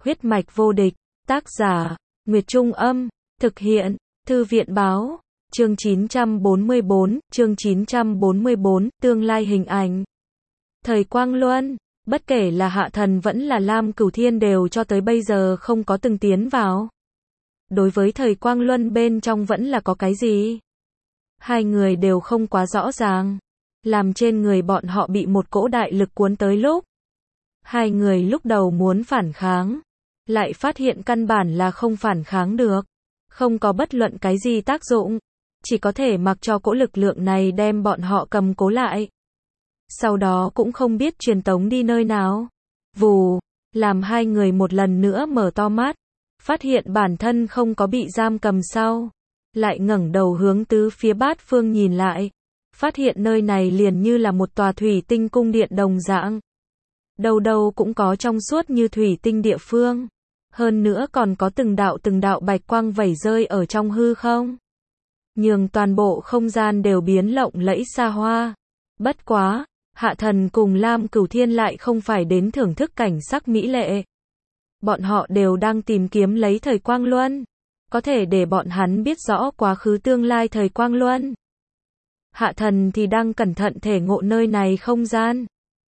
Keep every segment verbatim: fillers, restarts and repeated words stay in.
Huyết mạch vô địch, tác giả, Nguyệt Trung Âm, thực hiện, Thư viện Báo, chương chín trăm bốn mươi bốn, chương chín trăm bốn mươi bốn, tương lai hình ảnh. Thời Quang Luân, bất kể là Hạ Thần vẫn là Lam Cửu Thiên đều cho tới bây giờ không có từng tiến vào. Đối với thời Quang Luân bên trong vẫn là có cái gì? Hai người đều không quá rõ ràng. Làm trên người bọn họ bị một cỗ đại lực cuốn tới lúc. Hai người lúc đầu muốn phản kháng. Lại phát hiện căn bản là không phản kháng được. Không có bất luận cái gì tác dụng. Chỉ có thể mặc cho cỗ lực lượng này đem bọn họ cầm cố lại. Sau đó cũng không biết truyền tống đi nơi nào. Vù, làm hai người một lần nữa mở to mắt. Phát hiện bản thân không có bị giam cầm sau. Lại ngẩng đầu hướng tứ phía bát phương nhìn lại. Phát hiện nơi này liền như là một tòa thủy tinh cung điện đồng dạng. Đâu đâu cũng có trong suốt như thủy tinh địa phương. Hơn nữa còn có từng đạo từng đạo bạch quang vẩy rơi ở trong hư không. Nhường toàn bộ không gian đều biến lộng lẫy xa hoa. Bất quá, Hạ Thần cùng Lam Cửu Thiên lại không phải đến thưởng thức cảnh sắc mỹ lệ. Bọn họ đều đang tìm kiếm lấy thời Quang Luân. Có thể để bọn hắn biết rõ quá khứ tương lai thời Quang Luân. Hạ Thần thì đang cẩn thận thể ngộ nơi này không gian.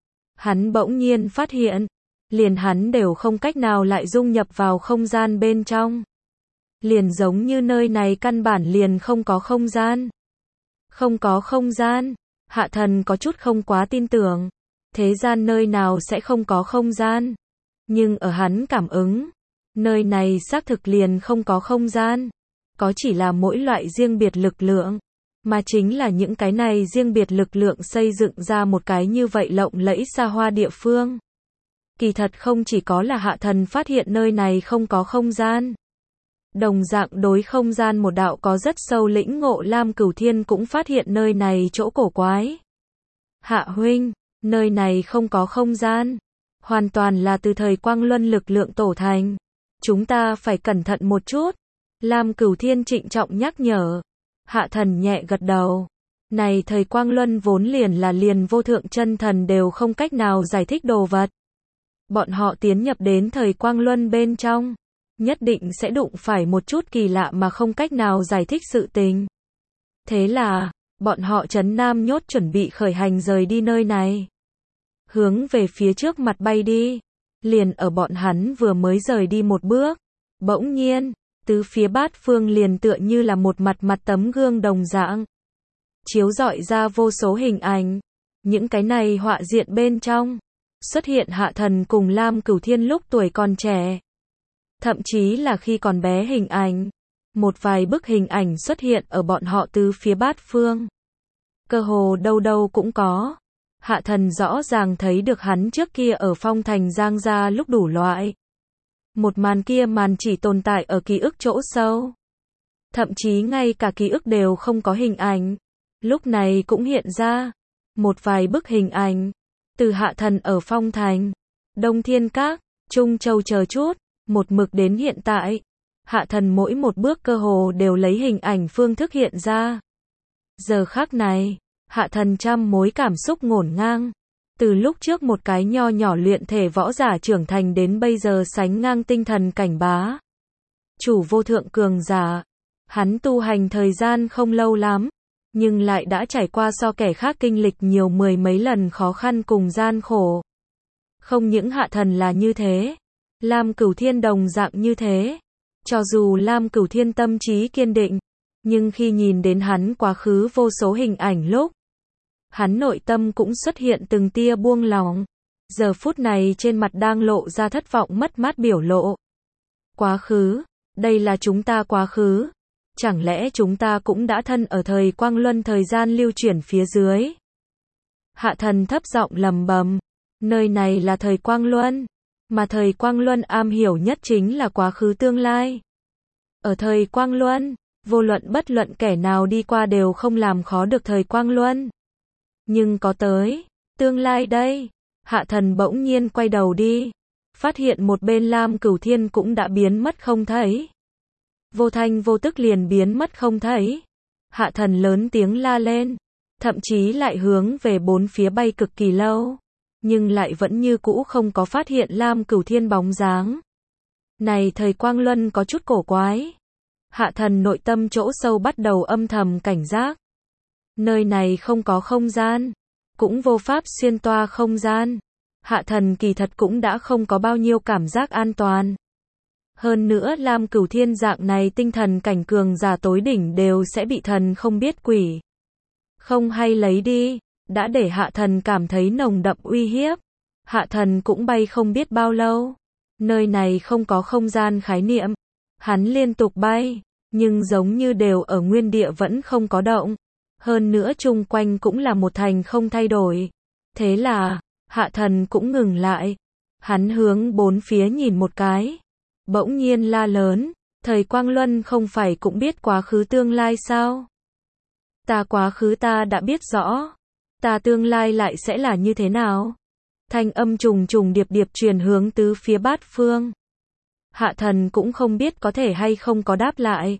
Hắn bỗng nhiên phát hiện, liền hắn đều không cách nào lại dung nhập vào không gian bên trong. Liền giống như nơi này căn bản liền không có không gian. Không có không gian, Hạ Thần có chút không quá tin tưởng. Thế gian nơi nào sẽ không có không gian. Nhưng ở hắn cảm ứng, nơi này xác thực liền không có không gian. Có chỉ là mỗi loại riêng biệt lực lượng. Mà chính là những cái này riêng biệt lực lượng xây dựng ra một cái như vậy lộng lẫy xa hoa địa phương. Kỳ thật không chỉ có là Hạ Thần phát hiện nơi này không có không gian. Đồng dạng đối không gian một đạo có rất sâu lĩnh ngộ Lam Cửu Thiên cũng phát hiện nơi này chỗ cổ quái. Hạ huynh, nơi này không có không gian. Hoàn toàn là từ thời Quang Luân lực lượng tổ thành. Chúng ta phải cẩn thận một chút. Lam Cửu Thiên trịnh trọng nhắc nhở. Hạ Thần nhẹ gật đầu. Này thời Quang Luân vốn liền là liền vô thượng chân thần đều không cách nào giải thích đồ vật. Bọn họ tiến nhập đến thời Quang Luân bên trong. Nhất định sẽ đụng phải một chút kỳ lạ mà không cách nào giải thích sự tình. Thế là, bọn họ trấn nam nhốt chuẩn bị khởi hành rời đi nơi này. Hướng về phía trước mặt bay đi. Liền ở bọn hắn vừa mới rời đi một bước. Bỗng nhiên, tứ phía bát phương liền tựa như là một mặt mặt tấm gương đồng dạng. Chiếu rọi ra vô số hình ảnh. Những cái này họa diện bên trong. Xuất hiện Hạ Thần cùng Lam Cửu Thiên lúc tuổi còn trẻ. Thậm chí là khi còn bé hình ảnh. Một vài bức hình ảnh xuất hiện ở bọn họ tứ phía bát phương. Cơ hồ đâu đâu cũng có. Hạ Thần rõ ràng thấy được hắn trước kia ở Phong Thành Giang Gia lúc đủ loại. Một màn kia màn chỉ tồn tại ở ký ức chỗ sâu. Thậm chí ngay cả ký ức đều không có hình ảnh. Lúc này cũng hiện ra. Một vài bức hình ảnh. Từ Hạ Thần ở Phong Thành, Đông Thiên Các, Trung Châu chờ chút. Một mực đến hiện tại. Hạ Thần mỗi một bước cơ hồ đều lấy hình ảnh phương thức hiện ra. Giờ khắc này, Hạ Thần trăm mối cảm xúc ngổn ngang. Từ lúc trước một cái nho nhỏ luyện thể võ giả trưởng thành đến bây giờ sánh ngang tinh thần cảnh bá. Chủ vô thượng cường giả. Hắn tu hành thời gian không lâu lắm. Nhưng lại đã trải qua so kẻ khác kinh lịch nhiều mười mấy lần khó khăn cùng gian khổ. Không những Hạ Thần là như thế. Lam Cửu Thiên đồng dạng như thế. Cho dù Lam Cửu Thiên tâm trí kiên định. Nhưng khi nhìn đến hắn quá khứ vô số hình ảnh lúc. Hắn nội tâm cũng xuất hiện từng tia buông lỏng. Giờ phút này trên mặt đang lộ ra thất vọng mất mát biểu lộ. Quá khứ. Đây là chúng ta quá khứ. Chẳng lẽ chúng ta cũng đã thân ở thời Quang Luân thời gian lưu chuyển phía dưới. Hạ Thần thấp giọng lầm bầm. Nơi này là thời Quang Luân. Mà thời Quang Luân am hiểu nhất chính là quá khứ tương lai. Ở thời Quang Luân, vô luận bất luận kẻ nào đi qua đều không làm khó được thời Quang Luân. Nhưng có tới, tương lai đây, Hạ Thần bỗng nhiên quay đầu đi. Phát hiện một bên Lam Cửu Thiên cũng đã biến mất không thấy. Vô thanh vô tức liền biến mất không thấy. Hạ Thần lớn tiếng la lên. Thậm chí lại hướng về bốn phía bay cực kỳ lâu. Nhưng lại vẫn như cũ không có phát hiện Lam Cửu Thiên bóng dáng. Này thời Quang Luân có chút cổ quái. Hạ thần nội tâm chỗ sâu bắt đầu âm thầm cảnh giác. Nơi này không có không gian, cũng vô pháp xuyên toa không gian. Hạ thần kỳ thật cũng đã không có bao nhiêu cảm giác an toàn. Hơn nữa Lam Cửu Thiên dạng này tinh thần cảnh cường giả tối đỉnh đều sẽ bị thần không biết quỷ không hay lấy đi, đã để hạ thần cảm thấy nồng đậm uy hiếp. Hạ thần cũng bay không biết bao lâu. Nơi này không có không gian khái niệm. Hắn liên tục bay, nhưng giống như đều ở nguyên địa vẫn không có động. Hơn nữa chung quanh cũng là một thành không thay đổi. Thế là, hạ thần cũng ngừng lại. Hắn hướng bốn phía nhìn một cái. Bỗng nhiên la lớn, thời Quang Luân không phải cũng biết quá khứ tương lai sao? Ta quá khứ ta đã biết rõ. Ta tương lai lại sẽ là như thế nào? Thanh âm trùng trùng điệp điệp truyền hướng tứ phía bát phương. Hạ thần cũng không biết có thể hay không có đáp lại.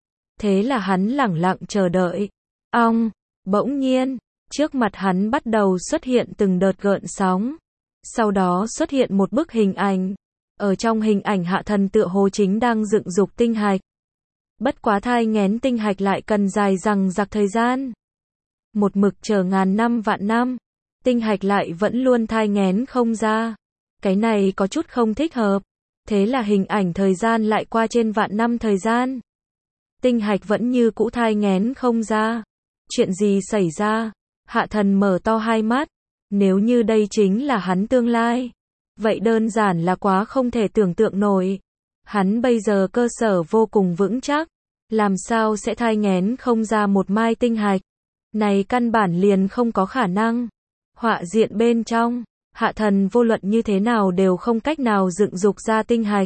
Thế là hắn lẳng lặng chờ đợi. Ong, bỗng nhiên, trước mặt hắn bắt đầu xuất hiện từng đợt gợn sóng. Sau đó xuất hiện một bức hình ảnh. Ở trong hình ảnh hạ thần tựa hồ chính đang dựng dục tinh hạch. Bất quá thai nghén tinh hạch lại cần dài dằng dặc thời gian. Một mực chờ ngàn năm vạn năm. Tinh hạch lại vẫn luôn thai nghén không ra. Cái này có chút không thích hợp. Thế là hình ảnh thời gian lại qua trên vạn năm thời gian. Tinh hạch vẫn như cũ thai nghén không ra. Chuyện gì xảy ra? Hạ thần mở to hai mắt. Nếu như đây chính là hắn tương lai. Vậy đơn giản là quá không thể tưởng tượng nổi. Hắn bây giờ cơ sở vô cùng vững chắc. Làm sao sẽ thai nghén không ra một mai tinh hạch? Này căn bản liền không có khả năng. Họa diện bên trong, hạ thần vô luận như thế nào đều không cách nào dựng dục ra tinh hạch.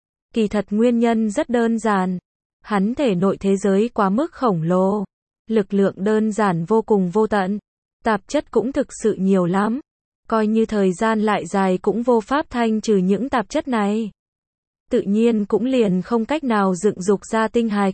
Kỳ thật nguyên nhân rất đơn giản. Hắn thể nội thế giới quá mức khổng lồ. Lực lượng đơn giản vô cùng vô tận. Tạp chất cũng thực sự nhiều lắm. Coi như thời gian lại dài cũng vô pháp thanh trừ những tạp chất này. Tự nhiên cũng liền không cách nào dựng dục ra tinh hạch.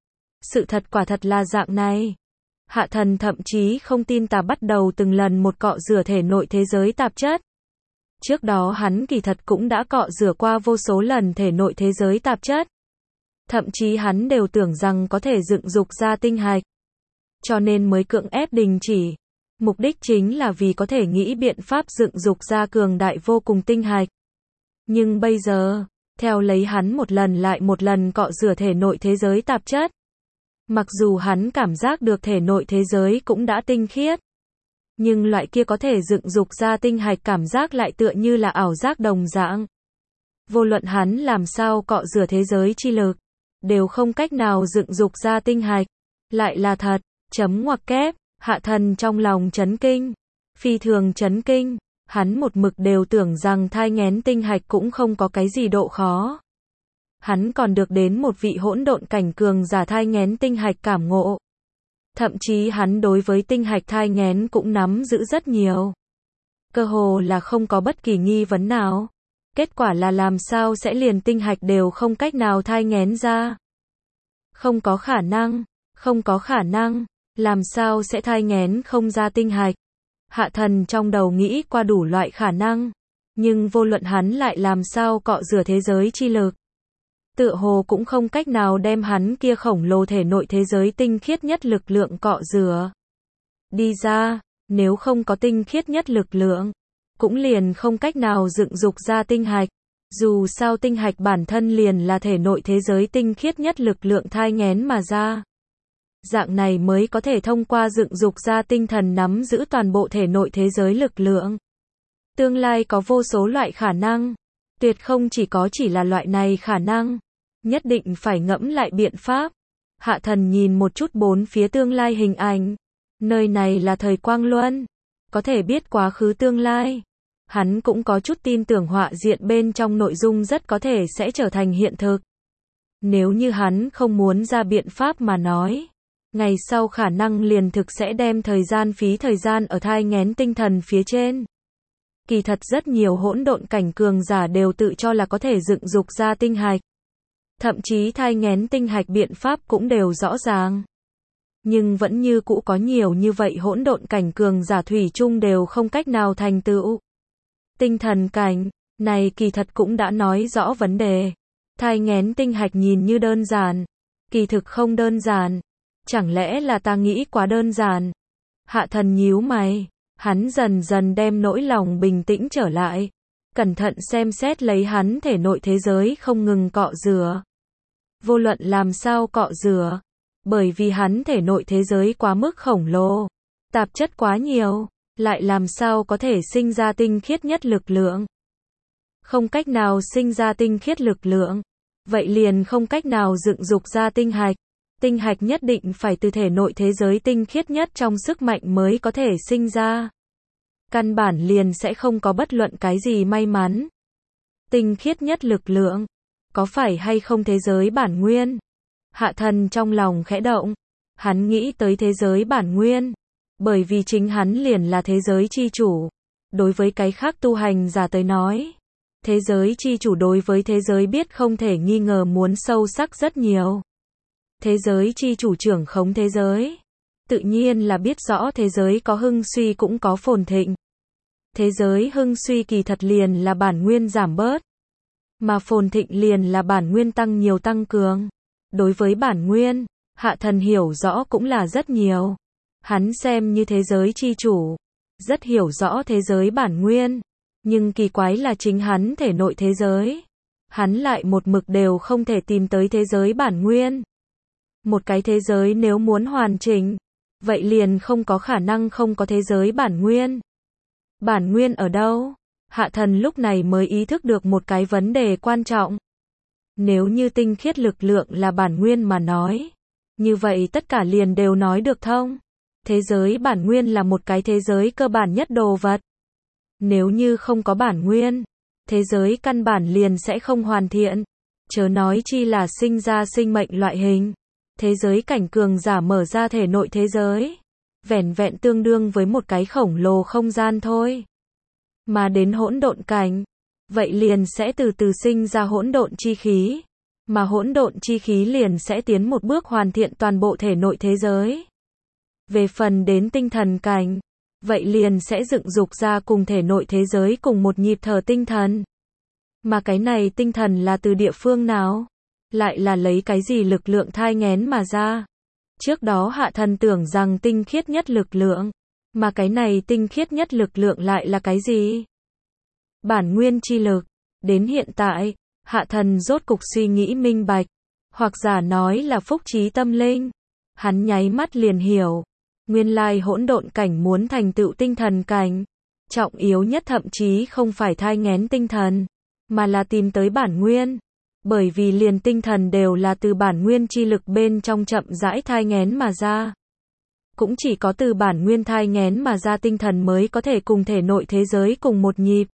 Sự thật quả thật là dạng này. Hạ thần thậm chí không tin tà bắt đầu từng lần một cọ rửa thể nội thế giới tạp chất. Trước đó hắn kỳ thật cũng đã cọ rửa qua vô số lần thể nội thế giới tạp chất. Thậm chí hắn đều tưởng rằng có thể dựng dục ra tinh hạch. Cho nên mới cưỡng ép đình chỉ. Mục đích chính là vì có thể nghĩ biện pháp dựng dục ra cường đại vô cùng tinh hạch. Nhưng bây giờ, theo lấy hắn một lần lại một lần cọ rửa thể nội thế giới tạp chất. Mặc dù hắn cảm giác được thể nội thế giới cũng đã tinh khiết. Nhưng loại kia có thể dựng dục ra tinh hạch cảm giác lại tựa như là ảo giác đồng dạng. Vô luận hắn làm sao cọ rửa thế giới chi lực. Đều không cách nào dựng dục ra tinh hạch. Lại là thật, chấm ngoặc kép, hạ thần trong lòng chấn kinh. Phi thường chấn kinh. Hắn một mực đều tưởng rằng thai nghén tinh hạch cũng không có cái gì độ khó. Hắn còn được đến một vị hỗn độn cảnh cường giả thai nghén tinh hạch cảm ngộ. Thậm chí hắn đối với tinh hạch thai nghén cũng nắm giữ rất nhiều. Cơ hồ là không có bất kỳ nghi vấn nào. Kết quả là làm sao sẽ liền tinh hạch đều không cách nào thai nghén ra. Không có khả năng, không có khả năng, làm sao sẽ thai nghén không ra tinh hạch. Hạ thần trong đầu nghĩ qua đủ loại khả năng. Nhưng vô luận hắn lại làm sao cọ rửa thế giới chi lực. Tựa hồ cũng không cách nào đem hắn kia khổng lồ thể nội thế giới tinh khiết nhất lực lượng cọ rửa đi ra. Nếu không có tinh khiết nhất lực lượng, cũng liền không cách nào dựng dục ra tinh hạch. Dù sao tinh hạch bản thân liền là thể nội thế giới tinh khiết nhất lực lượng thai nghén mà ra. Dạng này mới có thể thông qua dựng dục ra tinh thần nắm giữ toàn bộ thể nội thế giới lực lượng. Tương lai có vô số loại khả năng. Tuyệt không chỉ có chỉ là loại này khả năng. Nhất định phải ngẫm lại biện pháp. Hạ thần nhìn một chút bốn phía tương lai hình ảnh. Nơi này là thời Quang Luân. Có thể biết quá khứ tương lai. Hắn cũng có chút tin tưởng họa diện bên trong nội dung rất có thể sẽ trở thành hiện thực. Nếu như hắn không muốn ra biện pháp mà nói. Ngày sau khả năng liền thực sẽ đem thời gian phí thời gian ở thai nghén tinh thần phía trên. Kỳ thật rất nhiều hỗn độn cảnh cường giả đều tự cho là có thể dựng dục ra tinh hạch. Thậm chí thai nghén tinh hạch biện pháp cũng đều rõ ràng. Nhưng vẫn như cũ có nhiều như vậy hỗn độn cảnh cường giả thủy chung đều không cách nào thành tựu. Tinh thần cảnh, này kỳ thật cũng đã nói rõ vấn đề. Thai nghén tinh hạch nhìn như đơn giản, kỳ thực không đơn giản. Chẳng lẽ là ta nghĩ quá đơn giản? Hạ thần nhíu mày, hắn dần dần đem nỗi lòng bình tĩnh trở lại, cẩn thận xem xét lấy hắn thể nội thế giới không ngừng cọ rửa. Vô luận làm sao cọ rửa, bởi vì hắn thể nội thế giới quá mức khổng lồ, tạp chất quá nhiều, lại làm sao có thể sinh ra tinh khiết nhất lực lượng. Không cách nào sinh ra tinh khiết lực lượng, vậy liền không cách nào dựng dục ra tinh hạch. Tinh hạch nhất định phải từ thể nội thế giới tinh khiết nhất trong sức mạnh mới có thể sinh ra. Căn bản liền sẽ không có bất luận cái gì may mắn. Tinh khiết nhất lực lượng, có phải hay không thế giới bản nguyên? Hạ thần trong lòng khẽ động, hắn nghĩ tới thế giới bản nguyên, bởi vì chính hắn liền là thế giới chi chủ. Đối với cái khác tu hành giả tới nói, thế giới chi chủ đối với thế giới biết không thể nghi ngờ muốn sâu sắc rất nhiều. Thế giới chi chủ trưởng khống thế giới, tự nhiên là biết rõ thế giới có hưng suy cũng có phồn thịnh. Thế giới hưng suy kỳ thật liền là bản nguyên giảm bớt, mà phồn thịnh liền là bản nguyên tăng nhiều tăng cường. Đối với bản nguyên, hạ thần hiểu rõ cũng là rất nhiều. Hắn xem như thế giới chi chủ, rất hiểu rõ thế giới bản nguyên, nhưng kỳ quái là chính hắn thể nội thế giới, hắn lại một mực đều không thể tìm tới thế giới bản nguyên. Một cái thế giới nếu muốn hoàn chỉnh, vậy liền không có khả năng không có thế giới bản nguyên. Bản nguyên ở đâu? Hạ thần lúc này mới ý thức được một cái vấn đề quan trọng. Nếu như tinh khiết lực lượng là bản nguyên mà nói, như vậy tất cả liền đều nói được thông. Thế giới bản nguyên là một cái thế giới cơ bản nhất đồ vật. Nếu như không có bản nguyên, thế giới căn bản liền sẽ không hoàn thiện. Chớ nói chi là sinh ra sinh mệnh loại hình. Thế giới cảnh cường giả mở ra thể nội thế giới, vẻn vẹn tương đương với một cái khổng lồ không gian thôi. Mà đến hỗn độn cảnh, vậy liền sẽ từ từ sinh ra hỗn độn chi khí, mà hỗn độn chi khí liền sẽ tiến một bước hoàn thiện toàn bộ thể nội thế giới. Về phần đến tinh thần cảnh, vậy liền sẽ dựng dục ra cùng thể nội thế giới cùng một nhịp thở tinh thần. Mà cái này tinh thần là từ địa phương nào? Lại là lấy cái gì lực lượng thai nghén mà ra? Trước đó hạ thần tưởng rằng tinh khiết nhất lực lượng, mà cái này tinh khiết nhất lực lượng lại là cái gì? Bản nguyên chi lực. Đến hiện tại, hạ thần rốt cục suy nghĩ minh bạch, hoặc giả nói là phúc trí tâm linh. Hắn nháy mắt liền hiểu, nguyên lai hỗn độn cảnh muốn thành tựu tinh thần cảnh, trọng yếu nhất thậm chí không phải thai nghén tinh thần, mà là tìm tới bản nguyên. Bởi vì liền tinh thần đều là từ bản nguyên chi lực bên trong chậm rãi thai nghén mà ra. Cũng chỉ có từ bản nguyên thai nghén mà ra tinh thần mới có thể cùng thể nội thế giới cùng một nhịp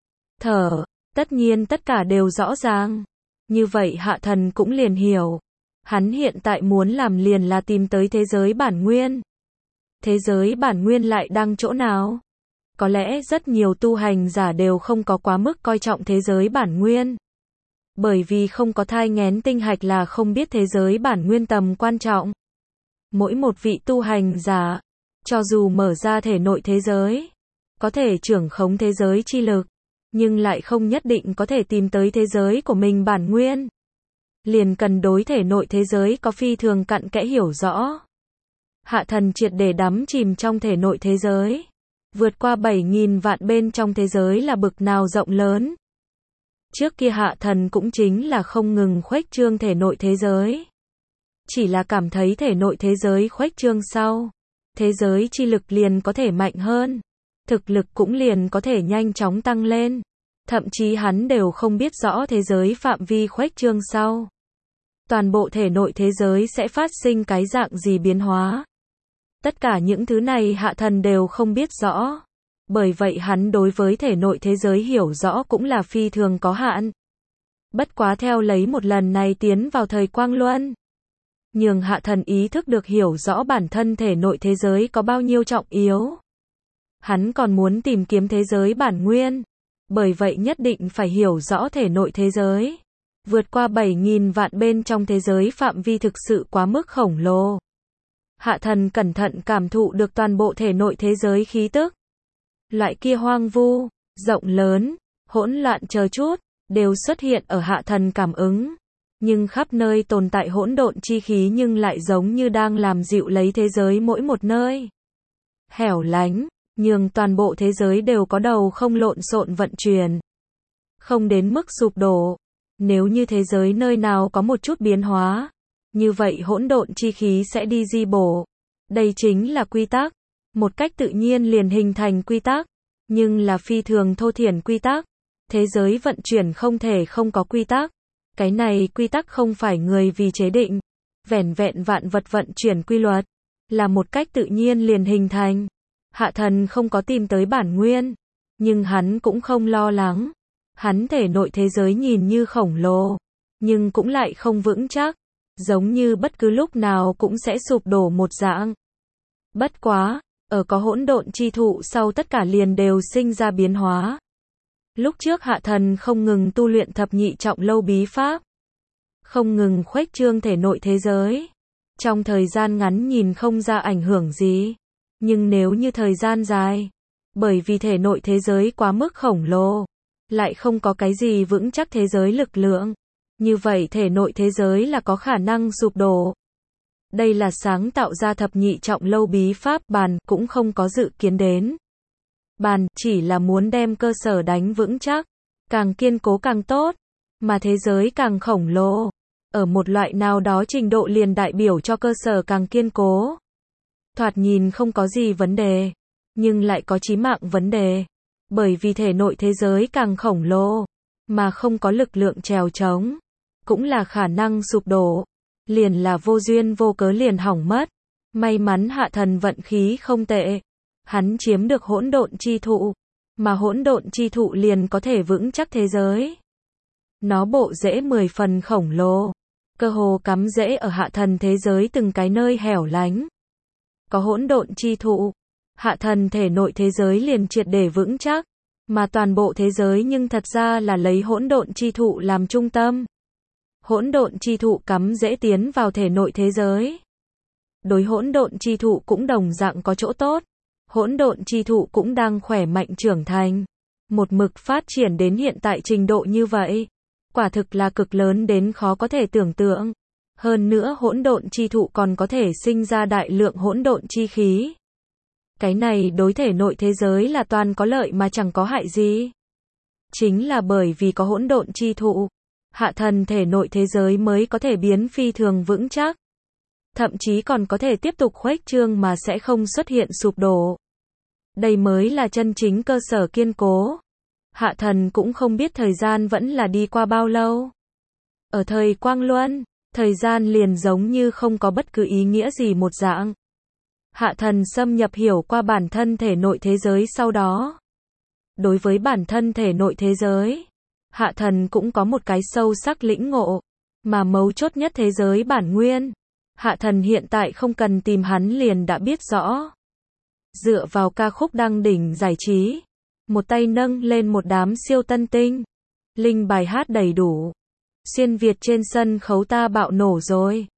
thở. Tất nhiên tất cả đều rõ ràng. Như vậy hạ thần cũng liền hiểu. Hắn hiện tại muốn làm liền là tìm tới thế giới bản nguyên. Thế giới bản nguyên lại đang chỗ nào? Có lẽ rất nhiều tu hành giả đều không có quá mức coi trọng thế giới bản nguyên. Bởi vì không có thai nghén tinh hạch là không biết thế giới bản nguyên tầm quan trọng. Mỗi một vị tu hành giả, cho dù mở ra thể nội thế giới, có thể trưởng khống thế giới chi lực, nhưng lại không nhất định có thể tìm tới thế giới của mình bản nguyên. Liền cần đối thể nội thế giới có phi thường cặn kẽ hiểu rõ. Hạ thần triệt để đắm chìm trong thể nội thế giới. Vượt qua bảy nghìn vạn bên trong thế giới là bực nào rộng lớn. Trước kia hạ thần cũng chính là không ngừng khuếch trương thể nội thế giới. Chỉ là cảm thấy thể nội thế giới khuếch trương sau, thế giới chi lực liền có thể mạnh hơn. Thực lực cũng liền có thể nhanh chóng tăng lên. Thậm chí hắn đều không biết rõ thế giới phạm vi khuếch trương sau, toàn bộ thể nội thế giới sẽ phát sinh cái dạng gì biến hóa. Tất cả những thứ này hạ thần đều không biết rõ. Bởi vậy hắn đối với thể nội thế giới hiểu rõ cũng là phi thường có hạn. Bất quá theo lấy một lần này tiến vào thời quang luân, nhường hạ thần ý thức được hiểu rõ bản thân thể nội thế giới có bao nhiêu trọng yếu. Hắn còn muốn tìm kiếm thế giới bản nguyên. Bởi vậy nhất định phải hiểu rõ thể nội thế giới. Vượt qua bảy nghìn vạn bên trong thế giới phạm vi thực sự quá mức khổng lồ. Hạ thần cẩn thận cảm thụ được toàn bộ thể nội thế giới khí tức. Loại kia hoang vu, rộng lớn, hỗn loạn chờ chút, đều xuất hiện ở hạ thần cảm ứng. Nhưng khắp nơi tồn tại hỗn độn chi khí nhưng lại giống như đang làm dịu lấy thế giới mỗi một nơi. Hẻo lánh, nhường toàn bộ thế giới đều có đầu không lộn xộn vận chuyển. Không đến mức sụp đổ. Nếu như thế giới nơi nào có một chút biến hóa, như vậy hỗn độn chi khí sẽ đi di bổ. Đây chính là quy tắc. Một cách tự nhiên liền hình thành quy tắc. Nhưng là phi thường thô thiển quy tắc. Thế giới vận chuyển không thể không có quy tắc. Cái này quy tắc không phải người vì chế định. Vẻn vẹn vạn vật vận chuyển quy luật. Là một cách tự nhiên liền hình thành. Hạ thần không có tìm tới bản nguyên. Nhưng hắn cũng không lo lắng. Hắn thể nội thế giới nhìn như khổng lồ. Nhưng cũng lại không vững chắc. Giống như bất cứ lúc nào cũng sẽ sụp đổ một dạng. Bất quá, ở có hỗn độn chi thụ sau tất cả liền đều sinh ra biến hóa. Lúc trước hạ thần không ngừng tu luyện thập nhị trọng lâu bí pháp. Không ngừng khuếch trương thể nội thế giới. Trong thời gian ngắn nhìn không ra ảnh hưởng gì. Nhưng nếu như thời gian dài, bởi vì thể nội thế giới quá mức khổng lồ, lại không có cái gì vững chắc thế giới lực lượng. Như vậy thể nội thế giới là có khả năng sụp đổ. Đây là sáng tạo ra thập nhị trọng lâu bí pháp bàn cũng không có dự kiến đến. Bàn chỉ là muốn đem cơ sở đánh vững chắc, càng kiên cố càng tốt, mà thế giới càng khổng lồ. Ở một loại nào đó trình độ liền đại biểu cho cơ sở càng kiên cố. Thoạt nhìn không có gì vấn đề, nhưng lại có chí mạng vấn đề. Bởi vì thể nội thế giới càng khổng lồ, mà không có lực lượng trèo trống, cũng là khả năng sụp đổ. Liền là vô duyên vô cớ liền hỏng mất. May mắn hạ thần vận khí không tệ. Hắn chiếm được hỗn độn chi thụ, mà hỗn độn chi thụ liền có thể vững chắc thế giới. Nó bộ rễ mười phần khổng lồ, cơ hồ cắm rễ ở hạ thần thế giới từng cái nơi hẻo lánh. Có hỗn độn chi thụ, hạ thần thể nội thế giới liền triệt để vững chắc, mà toàn bộ thế giới nhưng thật ra là lấy hỗn độn chi thụ làm trung tâm. Hỗn độn chi thụ cắm rễ tiến vào thể nội thế giới. Đối hỗn độn chi thụ cũng đồng dạng có chỗ tốt. Hỗn độn chi thụ cũng đang khỏe mạnh trưởng thành. Một mực phát triển đến hiện tại trình độ như vậy. Quả thực là cực lớn đến khó có thể tưởng tượng. Hơn nữa hỗn độn chi thụ còn có thể sinh ra đại lượng hỗn độn chi khí. Cái này đối thể nội thế giới là toàn có lợi mà chẳng có hại gì. Chính là bởi vì có hỗn độn chi thụ, hạ thần thể nội thế giới mới có thể biến phi thường vững chắc. Thậm chí còn có thể tiếp tục khuếch trương mà sẽ không xuất hiện sụp đổ. Đây mới là chân chính cơ sở kiên cố. Hạ thần cũng không biết thời gian vẫn là đi qua bao lâu. Ở thời Quang Luân, thời gian liền giống như không có bất cứ ý nghĩa gì một dạng. Hạ thần xâm nhập hiểu qua bản thân thể nội thế giới sau đó. Đối với bản thân thể nội thế giới, hạ thần cũng có một cái sâu sắc lĩnh ngộ, mà mấu chốt nhất thế giới bản nguyên. Hạ thần hiện tại không cần tìm hắn liền đã biết rõ. Dựa vào ca khúc đăng đỉnh giải trí, một tay nâng lên một đám siêu tân tinh. Linh bài hát đầy đủ. Xuyên Việt trên sân khấu ta bạo nổ rồi.